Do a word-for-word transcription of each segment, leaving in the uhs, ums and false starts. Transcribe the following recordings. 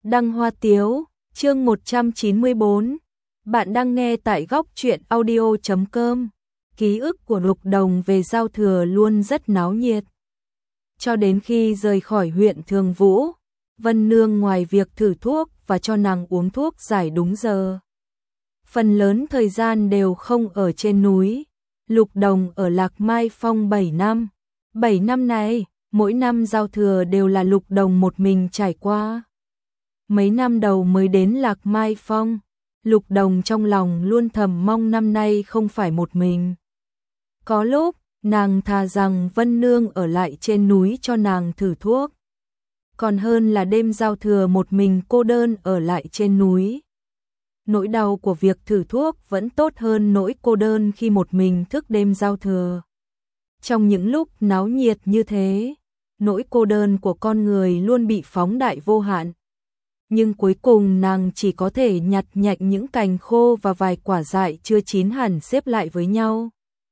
Đăng Hoa Tiếu, chương một trăm chín mươi bốn. Bạn đang nghe tại góc truyện audio chấm com. Ký ức của Lục Đồng về giao thừa luôn rất náo nhiệt. Cho đến khi rời khỏi huyện Thường Vũ, Vân Nương ngoài việc thử thuốc và cho nàng uống thuốc giải đúng giờ, phần lớn thời gian đều không ở trên núi. Lục Đồng ở Lạc Mai Phong bảy năm. bảy năm này, mỗi năm giao thừa đều là Lục Đồng một mình trải qua. Mấy năm đầu mới đến Lạc Mai Phong, Lục Đồng trong lòng luôn thầm mong năm nay không phải một mình. Có lúc, nàng thà rằng Vân Nương ở lại trên núi cho nàng thử thuốc, còn hơn là đêm giao thừa một mình cô đơn ở lại trên núi. Nỗi đau của việc thử thuốc vẫn tốt hơn nỗi cô đơn khi một mình thức đêm giao thừa. Trong những lúc náo nhiệt như thế, nỗi cô đơn của con người luôn bị phóng đại vô hạn. Nhưng cuối cùng nàng chỉ có thể nhặt nhạnh những cành khô và vài quả dại chưa chín hẳn xếp lại với nhau,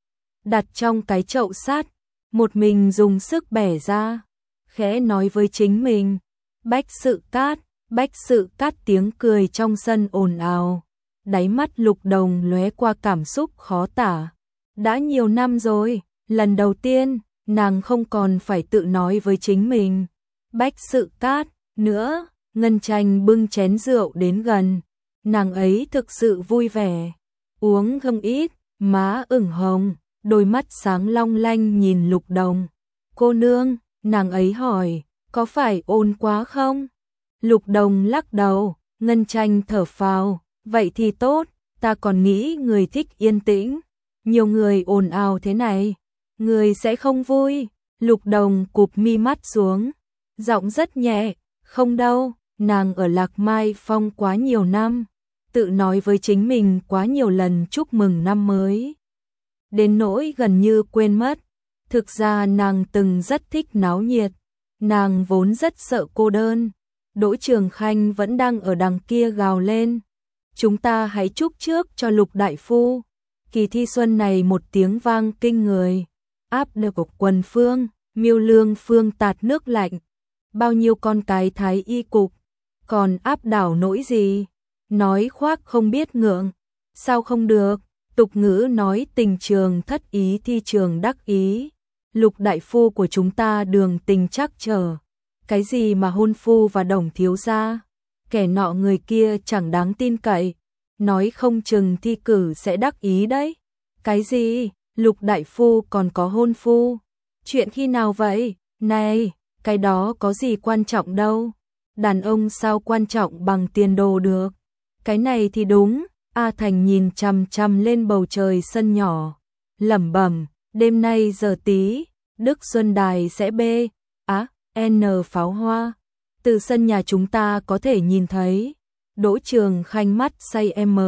đặt trong cái chậu sắt, một mình dùng sức bẻ ra, khẽ nói với chính mình: Bách Sự Cát, Bách Sự Cát. Tiếng cười trong sân ồn ào, đáy mắt Lục Đồng lóe qua cảm xúc khó tả. Đã nhiều năm rồi, lần đầu tiên nàng không còn phải tự nói với chính mình Bách Sự Cát nữa. Ngân Tranh bưng chén rượu đến gần, nàng ấy thực sự vui vẻ, uống không ít, má ửng hồng, đôi mắt sáng long lanh nhìn Lục Đồng. Cô nương, nàng ấy hỏi, có phải ồn quá không? Lục Đồng lắc đầu. Ngân Tranh thở phào, vậy thì tốt, ta còn nghĩ người thích yên tĩnh, nhiều người ồn ào thế này, người sẽ không vui. Lục Đồng cụp mi mắt xuống, giọng rất nhẹ, không đâu. Nàng ở Lạc Mai Phong quá nhiều năm, tự nói với chính mình quá nhiều lần chúc mừng năm mới, đến nỗi gần như quên mất. Thực ra nàng từng rất thích náo nhiệt, nàng vốn rất sợ cô đơn. Đỗ Trường Khanh vẫn đang ở đằng kia gào lên: chúng ta hãy chúc trước cho Lục đại phu. Kỳ thi xuân này một tiếng vang kinh người, áp được quần phương, Miêu Lương Phương tạt nước lạnh, bao nhiêu con cái thái y cục, còn áp đảo nỗi gì, nói khoác không biết ngượng, sao không được. Tục ngữ nói tình trường thất ý thi trường đắc ý, Lục đại phu của chúng ta đường tình trắc trở, cái gì mà hôn phu và đồng thiếu gia, kẻ nọ người kia chẳng đáng tin cậy, nói không chừng thi cử sẽ đắc ý đấy. Cái gì, Lục đại phu còn có hôn phu? Chuyện khi nào vậy? Này, cái đó có gì quan trọng đâu. Đàn ông sao quan trọng bằng tiền đồ được. Cái này thì đúng. A Thành nhìn chằm chằm lên bầu trời sân nhỏ, lẩm bẩm: đêm nay giờ tí, Đức Xuân Đài sẽ bê á n pháo hoa, từ sân nhà chúng ta có thể nhìn thấy. Đỗ Trường Khanh mắt say m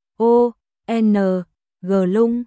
o n g lung,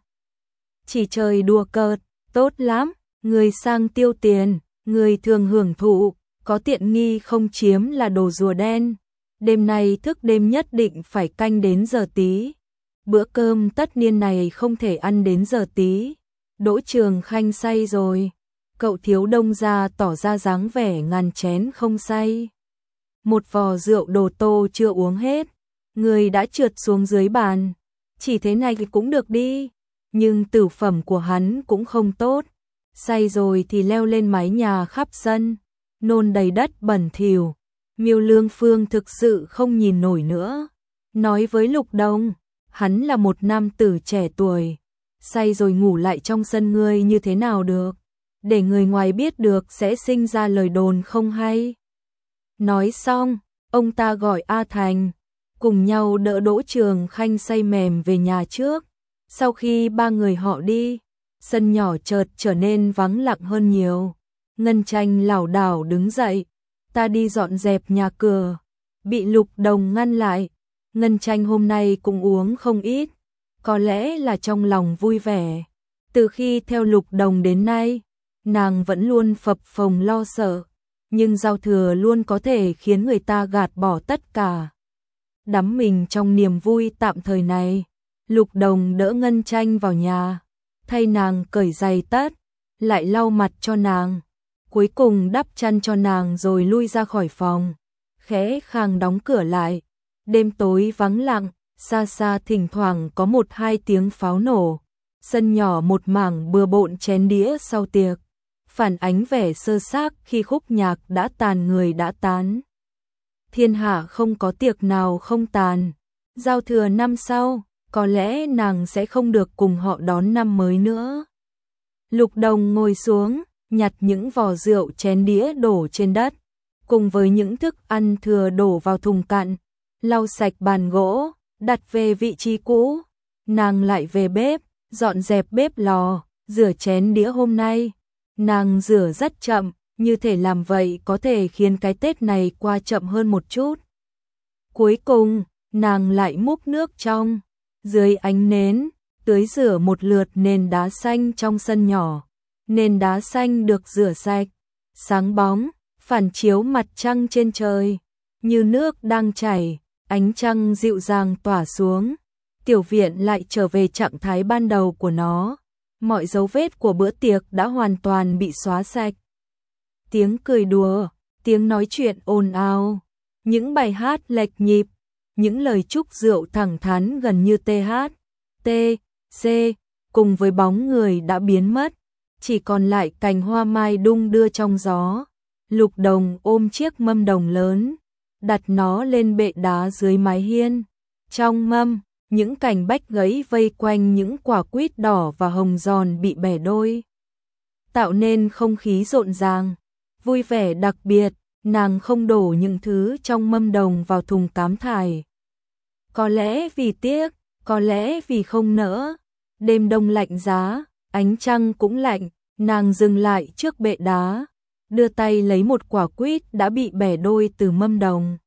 chỉ trời đùa cợt, tốt lắm, người sang tiêu tiền, người thường hưởng thụ, có tiện nghi không chiếm là đồ rùa đen. Đêm nay thức đêm nhất định phải canh đến giờ tí, bữa cơm tất niên này không thể ăn đến giờ tí. Đỗ Trường Khanh say rồi. Cậu thiếu đông gia tỏ ra dáng vẻ ngàn chén không say. Một vò rượu đồ tô chưa uống hết, người đã trượt xuống dưới bàn. Chỉ thế này thì cũng được đi, nhưng tử phẩm của hắn cũng không tốt. Say rồi thì leo lên mái nhà khắp sân, nôn đầy đất bẩn thỉu. Miêu Lương Phương thực sự không nhìn nổi nữa, nói với Lục Đồng: hắn là một nam tử trẻ tuổi, say rồi ngủ lại trong sân ngươi như thế nào được, để người ngoài biết được sẽ sinh ra lời đồn không hay. Nói xong, ông ta gọi A Thành, cùng nhau đỡ Đỗ Trường Khanh say mềm về nhà trước. Sau khi ba người họ đi, sân nhỏ chợt trở nên vắng lặng hơn nhiều. Ngân Tranh lảo đảo đứng dậy: ta đi dọn dẹp nhà cửa. Bị Lục Đồng ngăn lại. Ngân Tranh hôm nay cũng uống không ít, có lẽ là trong lòng vui vẻ. Từ khi theo Lục Đồng đến nay, nàng vẫn luôn phập phồng lo sợ, nhưng giao thừa luôn có thể khiến người ta gạt bỏ tất cả. Đắm mình trong niềm vui tạm thời này, Lục Đồng đỡ Ngân Tranh vào nhà, thay nàng cởi giày tất, lại lau mặt cho nàng, cuối cùng đắp chăn cho nàng rồi lui ra khỏi phòng. khẽ khàng đóng cửa lại. Đêm tối vắng lặng, xa xa thỉnh thoảng có một hai tiếng pháo nổ. Sân nhỏ một mảng bừa bộn chén đĩa sau tiệc, phản ánh vẻ sơ xác khi khúc nhạc đã tàn người đã tán. Thiên hạ không có tiệc nào không tàn. Giao thừa năm sau, có lẽ nàng sẽ không được cùng họ đón năm mới nữa. Lục Đồng ngồi xuống, nhặt những vò rượu chén đĩa đổ trên đất, cùng với những thức ăn thừa đổ vào thùng cạn, lau sạch bàn gỗ, đặt về vị trí cũ. Nàng lại về bếp, dọn dẹp bếp lò, rửa chén đĩa. Hôm nay, nàng rửa rất chậm, như thể làm vậy có thể khiến cái Tết này qua chậm hơn một chút. Cuối cùng, nàng lại múc nước trong, dưới ánh nến, tưới rửa một lượt nền đá xanh trong sân nhỏ. Nền đá xanh được rửa sạch, sáng bóng, phản chiếu mặt trăng trên trời, như nước đang chảy, ánh trăng dịu dàng tỏa xuống. Tiểu viện lại trở về trạng thái ban đầu của nó, mọi dấu vết của bữa tiệc đã hoàn toàn bị xóa sạch. Tiếng cười đùa, tiếng nói chuyện ồn ào, những bài hát lệch nhịp, những lời chúc rượu thẳng thắn gần như th, t, c, cùng với bóng người đã biến mất, chỉ còn lại cành hoa mai đung đưa trong gió. Lục Đồng ôm chiếc mâm đồng lớn, đặt nó lên bệ đá dưới mái hiên. Trong mâm, những cành bách gãy vây quanh những quả quýt đỏ và hồng giòn bị bẻ đôi, tạo nên không khí rộn ràng, vui vẻ đặc biệt. Nàng không đổ những thứ trong mâm đồng vào thùng cám thải. Có lẽ vì tiếc, có lẽ vì không nỡ. Đêm đông lạnh giá, ánh trăng cũng lạnh, nàng dừng lại trước bệ đá, đưa tay lấy một quả quýt đã bị bẻ đôi từ mâm đồng.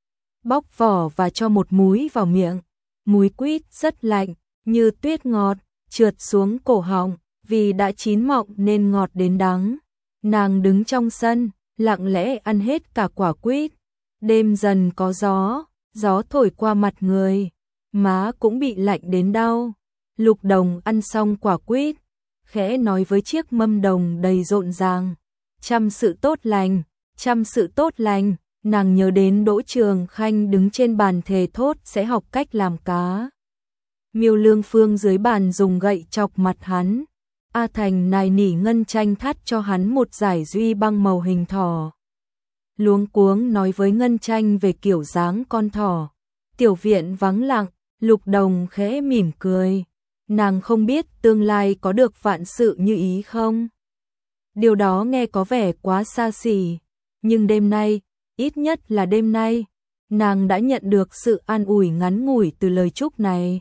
Bóc vỏ và cho một múi vào miệng. Múi quýt rất lạnh, như tuyết ngọt, trượt xuống cổ họng, vì đã chín mọng nên ngọt đến đắng. Nàng đứng trong sân, lặng lẽ ăn hết cả quả quýt. Đêm dần có gió, gió thổi qua mặt người, má cũng bị lạnh đến đau. Lục Đồng ăn xong quả quýt, khẽ nói với chiếc mâm đồng đầy rộn ràng: "Trăm sự tốt lành, trăm sự tốt lành." Nàng nhớ đến Đỗ Trường Khanh đứng trên bàn thề thốt sẽ học cách làm cá. Miêu Lương Phương dưới bàn dùng gậy chọc mặt hắn. A Thành nài nỉ Ngân Tranh thắt cho hắn một giải duy băng màu hình thỏ. Luống cuống nói với Ngân Tranh về kiểu dáng con thỏ. Tiểu viện vắng lặng, Lục Đồng khẽ mỉm cười. Nàng không biết tương lai có được vạn sự như ý không? Điều đó nghe có vẻ quá xa xỉ, nhưng đêm nay, ít nhất là đêm nay, nàng đã nhận được sự an ủi ngắn ngủi từ lời chúc này.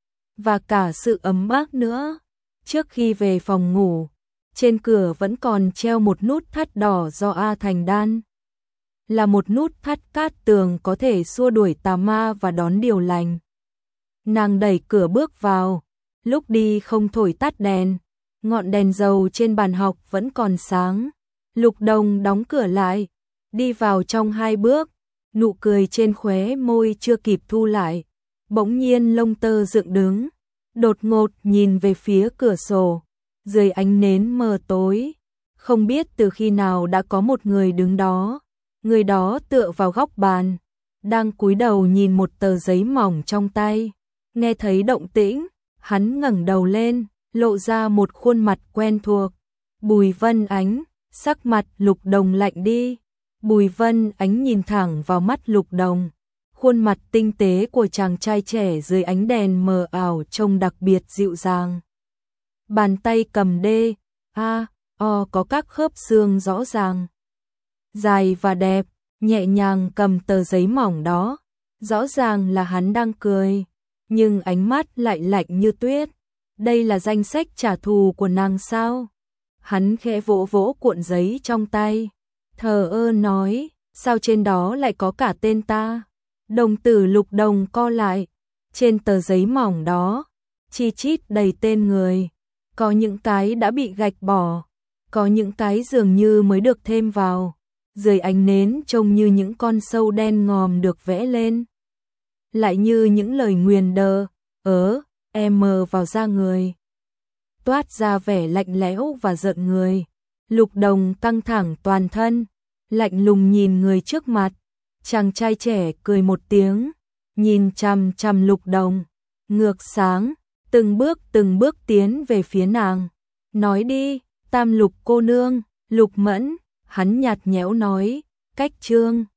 Và cả sự ấm áp nữa. Trước khi về phòng ngủ, trên cửa vẫn còn treo một nút thắt đỏ do A Thành đan. Là một nút thắt cát tường có thể xua đuổi tà ma và đón điều lành. Nàng đẩy cửa bước vào, lúc đi không thổi tắt đèn, ngọn đèn dầu trên bàn học vẫn còn sáng. Lục Đồng đóng cửa lại, đi vào trong hai bước, nụ cười trên khóe môi chưa kịp thu lại, bỗng nhiên lông tơ dựng đứng, đột ngột nhìn về phía cửa sổ, dưới ánh nến mờ tối, không biết từ khi nào đã có một người đứng đó, người đó tựa vào góc bàn, đang cúi đầu nhìn một tờ giấy mỏng trong tay. Nghe thấy động tĩnh, hắn ngẩng đầu lên, lộ ra một khuôn mặt quen thuộc, Bùi Vân Ánh. Sắc mặt Lục Đồng lạnh đi. Bùi Vân Ánh nhìn thẳng vào mắt Lục Đồng, khuôn mặt tinh tế của chàng trai trẻ dưới ánh đèn mờ ảo trông đặc biệt dịu dàng. Bàn tay cầm đê, a, o có các khớp xương rõ ràng, dài và đẹp, nhẹ nhàng cầm tờ giấy mỏng đó. Rõ ràng là hắn đang cười, nhưng ánh mắt lại lạnh như tuyết. Đây là danh sách trả thù của nàng sao? Hắn khẽ vỗ vỗ cuộn giấy trong tay, thờ ơ nói, sao trên đó lại có cả tên ta? Đồng tử Lục Đồng co lại, trên tờ giấy mỏng đó, chi chít đầy tên người, có những cái đã bị gạch bỏ, có những cái dường như mới được thêm vào, dưới ánh nến trông như những con sâu đen ngòm được vẽ lên, lại như những lời nguyền đờ, ớ, em mờ vào da người, toát ra vẻ lạnh lẽo và giận người. Lục Đồng căng thẳng toàn thân, lạnh lùng nhìn người trước mặt, Chàng trai trẻ cười một tiếng, nhìn chằm chằm Lục Đồng, ngược sáng, từng bước từng bước tiến về phía nàng. Nói đi, Tam Lục cô nương. Lục Mẫn, hắn nhạt nhẽo nói, cách chương